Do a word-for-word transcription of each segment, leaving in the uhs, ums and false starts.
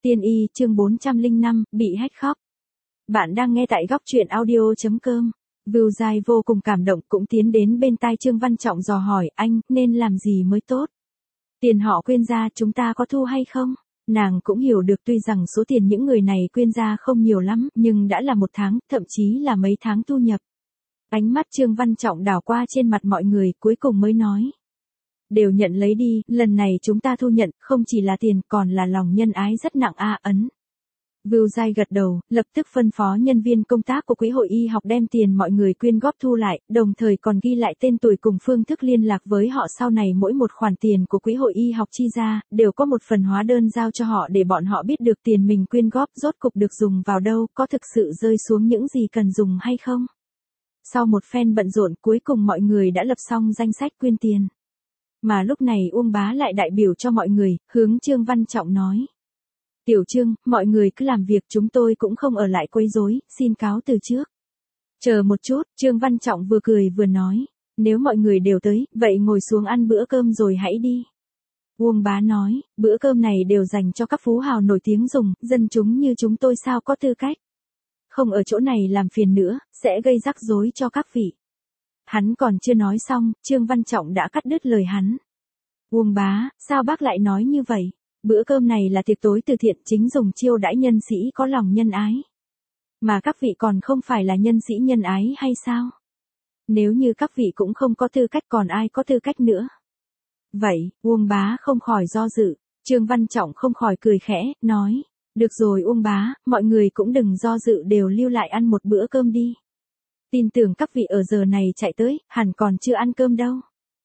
Tiên y chương bốn trăm lẻ năm, bị hack khóc. Bạn đang nghe tại góc truyện audio.com. View dài vô cùng cảm động cũng tiến đến bên tai Trương Văn Trọng dò hỏi anh nên làm gì mới tốt. Tiền họ quyên ra chúng ta có thu hay không? Nàng cũng hiểu được tuy rằng số tiền những người này quyên ra không nhiều lắm nhưng đã là một tháng, thậm chí là mấy tháng thu nhập. Ánh mắt Trương Văn Trọng đảo qua trên mặt mọi người cuối cùng mới nói. Đều nhận lấy đi, lần này chúng ta thu nhận, không chỉ là tiền, còn là lòng nhân ái rất nặng a ấn. Vưu Giai gật đầu, lập tức phân phó nhân viên công tác của Quỹ hội y học đem tiền mọi người quyên góp thu lại, đồng thời còn ghi lại tên tuổi cùng phương thức liên lạc với họ sau này mỗi một khoản tiền của Quỹ hội y học chi ra, đều có một phần hóa đơn giao cho họ để bọn họ biết được tiền mình quyên góp rốt cục được dùng vào đâu, có thực sự rơi xuống những gì cần dùng hay không. Sau một phen bận rộn cuối cùng mọi người đã lập xong danh sách quyên tiền. Mà lúc này Uông Bá lại đại biểu cho mọi người, hướng Trương Văn Trọng nói. Tiểu Trương, mọi người cứ làm việc chúng tôi cũng không ở lại quấy rối, xin cáo từ trước. Chờ một chút, Trương Văn Trọng vừa cười vừa nói. Nếu mọi người đều tới, vậy ngồi xuống ăn bữa cơm rồi hãy đi. Uông Bá nói, bữa cơm này đều dành cho các phú hào nổi tiếng dùng, dân chúng như chúng tôi sao có tư cách. Không ở chỗ này làm phiền nữa, sẽ gây rắc rối cho các vị. Hắn còn chưa nói xong, Trương Văn Trọng đã cắt đứt lời hắn. Uông Bá, sao bác lại nói như vậy? Bữa cơm này là tiệc tối từ thiện chính dùng chiêu đãi nhân sĩ có lòng nhân ái. Mà các vị còn không phải là nhân sĩ nhân ái hay sao? Nếu như các vị cũng không có tư cách còn ai có tư cách nữa? Vậy, Uông Bá không khỏi do dự, Trương Văn Trọng không khỏi cười khẽ, nói. Được rồi Uông Bá, mọi người cũng đừng do dự đều lưu lại ăn một bữa cơm đi. Tin tưởng các vị ở giờ này chạy tới, hẳn còn chưa ăn cơm đâu.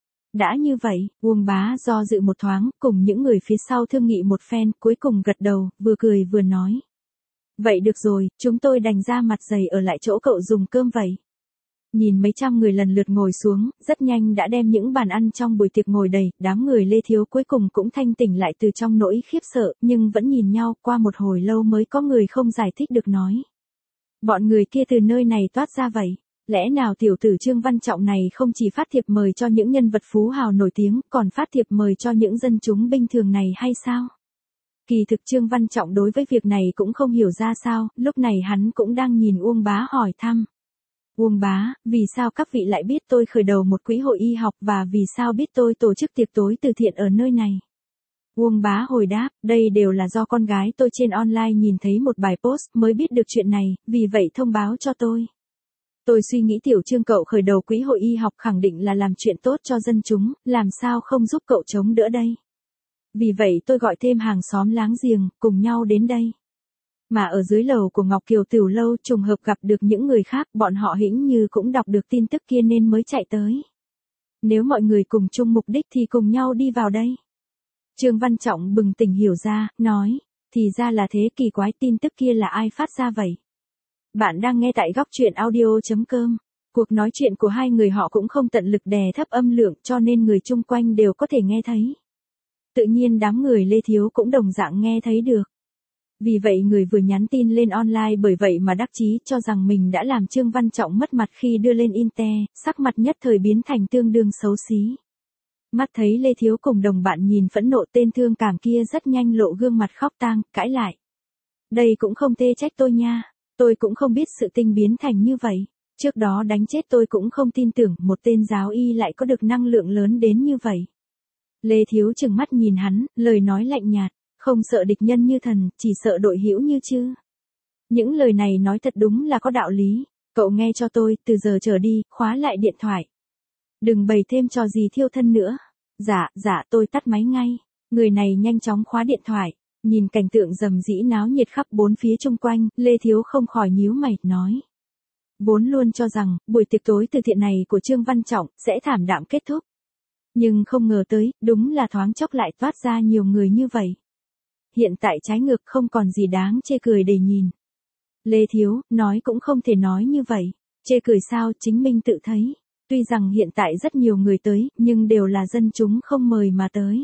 Đã như vậy, Uông Bá do dự một thoáng, cùng những người phía sau thương nghị một phen, cuối cùng gật đầu, vừa cười vừa nói. Vậy được rồi, chúng tôi đành ra mặt dày ở lại chỗ cậu dùng cơm vậy. Nhìn mấy trăm người lần lượt ngồi xuống, rất nhanh đã đem những bàn ăn trong buổi tiệc ngồi đầy, đám người Lê Thiếu cuối cùng cũng thanh tỉnh lại từ trong nỗi khiếp sợ, nhưng vẫn nhìn nhau, qua một hồi lâu mới có người không giải thích được nói. Bọn người kia từ nơi này toát ra vậy. Lẽ nào tiểu tử Trương Văn Trọng này không chỉ phát thiệp mời cho những nhân vật phú hào nổi tiếng, còn phát thiệp mời cho những dân chúng bình thường này hay sao? Kỳ thực Trương Văn Trọng đối với việc này cũng không hiểu ra sao, lúc này hắn cũng đang nhìn Uông Bá hỏi thăm. Uông Bá, vì sao các vị lại biết tôi khởi đầu một quỹ hội y học và vì sao biết tôi tổ chức tiệc tối từ thiện ở nơi này? Uông Bá hồi đáp, đây đều là do con gái tôi trên online nhìn thấy một bài post mới biết được chuyện này, vì vậy thông báo cho tôi. Tôi suy nghĩ tiểu Trương cậu khởi đầu quỹ hội y học khẳng định là làm chuyện tốt cho dân chúng, làm sao không giúp cậu chống đỡ đây. Vì vậy tôi gọi thêm hàng xóm láng giềng, cùng nhau đến đây. Mà ở dưới lầu của Ngọc Kiều Tửu Lâu trùng hợp gặp được những người khác, bọn họ hĩnh như cũng đọc được tin tức kia nên mới chạy tới. Nếu mọi người cùng chung mục đích thì cùng nhau đi vào đây. Trương Văn Trọng bừng tỉnh hiểu ra, nói, thì ra là thế, kỳ quái, tin tức kia là ai phát ra vậy? Bạn đang nghe tại góc truyện audio.com. Cuộc nói chuyện của hai người họ cũng không tận lực đè thấp âm lượng cho nên người chung quanh đều có thể nghe thấy. Tự nhiên đám người Lê Thiếu cũng đồng dạng nghe thấy được. Vì vậy người vừa nhắn tin lên online bởi vậy mà đắc chí cho rằng mình đã làm Trương Văn Trọng mất mặt khi đưa lên Inte, sắc mặt nhất thời biến thành tương đương xấu xí. Mắt thấy Lê Thiếu cùng đồng bạn nhìn phẫn nộ tên thương cảm kia rất nhanh lộ gương mặt khóc tang, cãi lại. Đây cũng không tê trách tôi nha. Tôi cũng không biết sự tình biến thành như vậy. Trước đó đánh chết tôi cũng không tin tưởng một tên giáo y lại có được năng lượng lớn đến như vậy. Lê Thiếu trừng mắt nhìn hắn, lời nói lạnh nhạt, không sợ địch nhân như thần, chỉ sợ đội hữu như chứ. Những lời này nói thật đúng là có đạo lý. Cậu nghe cho tôi, từ giờ trở đi, khóa lại điện thoại. Đừng bày thêm trò gì thiêu thân nữa. Dạ, dạ tôi tắt máy ngay. Người này nhanh chóng khóa điện thoại. Nhìn cảnh tượng rầm rĩ náo nhiệt khắp bốn phía chung quanh, Lê Thiếu không khỏi nhíu mày, nói. Vốn luôn cho rằng, buổi tiệc tối từ thiện này của Trương Văn Trọng sẽ thảm đạm kết thúc. Nhưng không ngờ tới, đúng là thoáng chốc lại toát ra nhiều người như vậy. Hiện tại trái ngược không còn gì đáng chê cười để nhìn. Lê Thiếu, nói cũng không thể nói như vậy. Chê cười sao, chính mình tự thấy. Tuy rằng hiện tại rất nhiều người tới, nhưng đều là dân chúng không mời mà tới.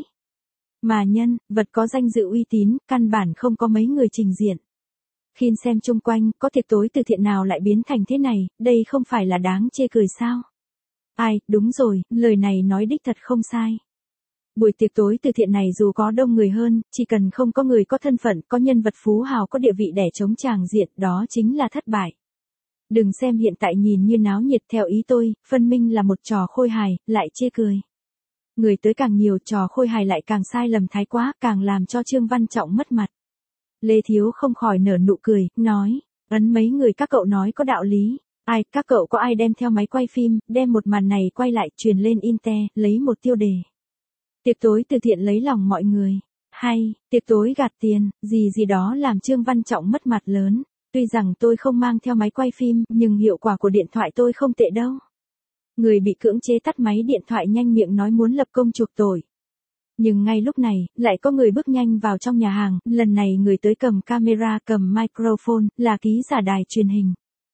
Mà nhân, vật có danh dự uy tín, căn bản không có mấy người trình diện. Khi xem chung quanh, có tiệc tối từ thiện nào lại biến thành thế này, đây không phải là đáng chê cười sao? Ai, đúng rồi, lời này nói đích thật không sai. Buổi tiệc tối từ thiện này dù có đông người hơn, chỉ cần không có người có thân phận, có nhân vật phú hào có địa vị để chống tràng diện, đó chính là thất bại. Đừng xem hiện tại nhìn như náo nhiệt theo ý tôi, phân minh là một trò khôi hài, lại chê cười. Người tới càng nhiều trò khôi hài lại càng sai lầm thái quá, càng làm cho Trương Văn Trọng mất mặt. Lê Thiếu không khỏi nở nụ cười, nói, ấn mấy người các cậu nói có đạo lý. Ai, các cậu có ai đem theo máy quay phim, đem một màn này quay lại, truyền lên Inte, lấy một tiêu đề. Tiệc tối từ thiện lấy lòng mọi người. Hay, tiệc tối gạt tiền, gì gì đó làm Trương Văn Trọng mất mặt lớn. Tuy rằng tôi không mang theo máy quay phim, nhưng hiệu quả của điện thoại tôi không tệ đâu. Người bị cưỡng chế tắt máy điện thoại nhanh miệng nói muốn lập công chuộc tội. Nhưng ngay lúc này, lại có người bước nhanh vào trong nhà hàng, lần này người tới cầm camera, cầm microphone, là ký giả đài truyền hình.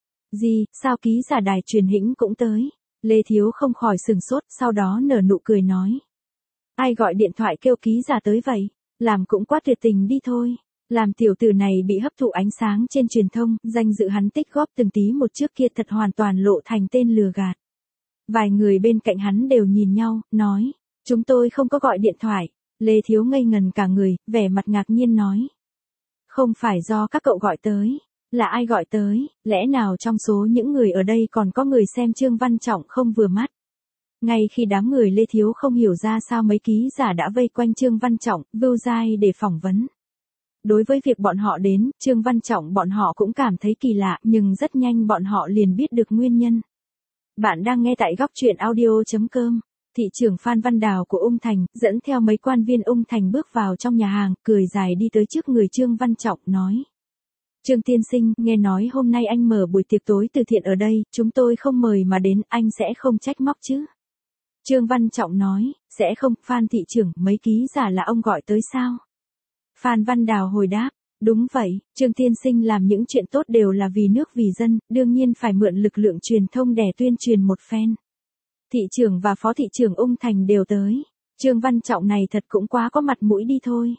Gì, sao ký giả đài truyền hình cũng tới? Lê Thiếu không khỏi sừng sốt, sau đó nở nụ cười nói. Ai gọi điện thoại kêu ký giả tới vậy? Làm cũng quá tuyệt tình đi thôi. Làm tiểu tử này bị hấp thụ ánh sáng trên truyền thông, danh dự hắn tích góp từng tí một trước kia thật hoàn toàn lộ thành tên lừa gạt. Vài người bên cạnh hắn đều nhìn nhau, nói, chúng tôi không có gọi điện thoại. Lê Thiếu ngây ngần cả người, vẻ mặt ngạc nhiên nói. Không phải do các cậu gọi tới, là ai gọi tới, lẽ nào trong số những người ở đây còn có người xem Trương Văn Trọng không vừa mắt. Ngay khi đám người Lê Thiếu không hiểu ra sao mấy ký giả đã vây quanh Trương Văn Trọng, Vưu Giai để phỏng vấn. Đối với việc bọn họ đến, Trương Văn Trọng bọn họ cũng cảm thấy kỳ lạ, nhưng rất nhanh bọn họ liền biết được nguyên nhân. Bạn đang nghe tại góc truyện audio chấm com. Thị trưởng Phan Văn Đào của Ung Thành, dẫn theo mấy quan viên Ung Thành bước vào trong nhà hàng, cười dài đi tới trước người Trương Văn Trọng, nói. Trương tiên sinh, nghe nói hôm nay anh mở buổi tiệc tối từ thiện ở đây, chúng tôi không mời mà đến, anh sẽ không trách móc chứ? Trương Văn Trọng nói, sẽ không, Phan thị trưởng, mấy ký giả là ông gọi tới sao? Phan Văn Đào hồi đáp, đúng vậy, Trương tiên sinh làm những chuyện tốt đều là vì nước vì dân, đương nhiên phải mượn lực lượng truyền thông để tuyên truyền một phen. Thị trưởng và phó thị trưởng Ung Thành đều tới. Trương Văn Trọng này thật cũng quá có mặt mũi đi thôi.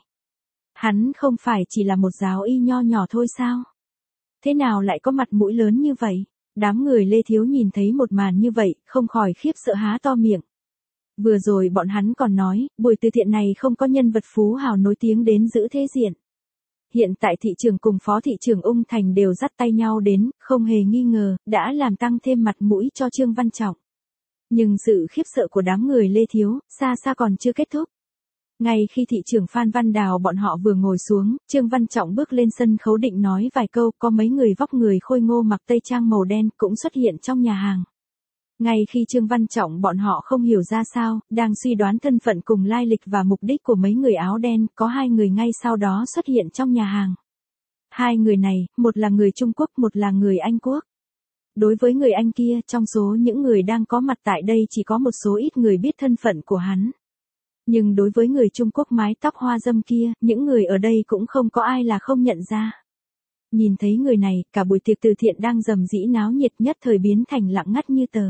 Hắn không phải chỉ là một giáo y nho nhỏ thôi sao? Thế nào lại có mặt mũi lớn như vậy? Đám người Lê Thiếu nhìn thấy một màn như vậy, không khỏi khiếp sợ há to miệng. Vừa rồi bọn hắn còn nói, buổi từ thiện này không có nhân vật phú hào nổi tiếng đến giữ thế diện. Hiện tại thị trưởng cùng phó thị trưởng Ung Thành đều dắt tay nhau đến, không hề nghi ngờ, đã làm tăng thêm mặt mũi cho Trương Văn Trọng. Nhưng sự khiếp sợ của đám người Lê Thiếu, xa xa còn chưa kết thúc. Ngay khi thị trưởng Phan Văn Đào bọn họ vừa ngồi xuống, Trương Văn Trọng bước lên sân khấu định nói vài câu, có mấy người vóc người khôi ngô mặc tây trang màu đen cũng xuất hiện trong nhà hàng. Ngay khi Trương Văn Trọng bọn họ không hiểu ra sao, đang suy đoán thân phận cùng lai lịch và mục đích của mấy người áo đen, có hai người ngay sau đó xuất hiện trong nhà hàng. Hai người này, một là người Trung Quốc, một là người Anh Quốc. Đối với người Anh kia, trong số những người đang có mặt tại đây chỉ có một số ít người biết thân phận của hắn. Nhưng đối với người Trung Quốc mái tóc hoa dâm kia, những người ở đây cũng không có ai là không nhận ra. Nhìn thấy người này, cả buổi tiệc từ thiện đang rầm rĩ náo nhiệt nhất thời biến thành lặng ngắt như tờ.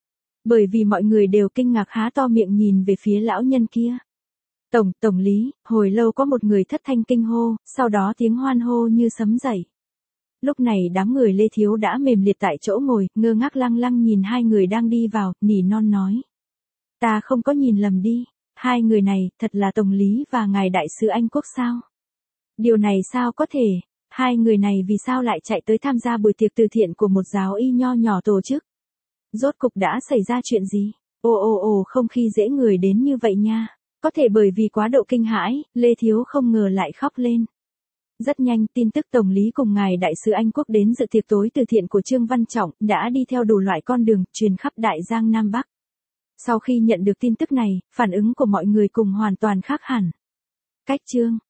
Bởi vì mọi người đều kinh ngạc há to miệng nhìn về phía lão nhân kia. Tổng, tổng lý, hồi lâu có một người thất thanh kinh hô, sau đó tiếng hoan hô như sấm dậy. Lúc này đám người Lê Thiếu đã mềm liệt tại chỗ ngồi, ngơ ngác lăng lăng nhìn hai người đang đi vào, nỉ non nói. Ta không có nhìn lầm đi, hai người này, thật là tổng lý và ngài đại sứ Anh Quốc sao? Điều này sao có thể, hai người này vì sao lại chạy tới tham gia buổi tiệc từ thiện của một giáo y nho nhỏ tổ chức? Rốt cục đã xảy ra chuyện gì? Ồ ồ ồ không khi dễ người đến như vậy nha. Có thể bởi vì quá độ kinh hãi, Lê Thiếu không ngờ lại khóc lên. Rất nhanh, tin tức tổng lý cùng ngài đại sứ Anh Quốc đến dự tiệc tối từ thiện của Trương Văn Trọng đã đi theo đủ loại con đường, truyền khắp Đại Giang Nam Bắc. Sau khi nhận được tin tức này, phản ứng của mọi người cùng hoàn toàn khác hẳn. Cách Trương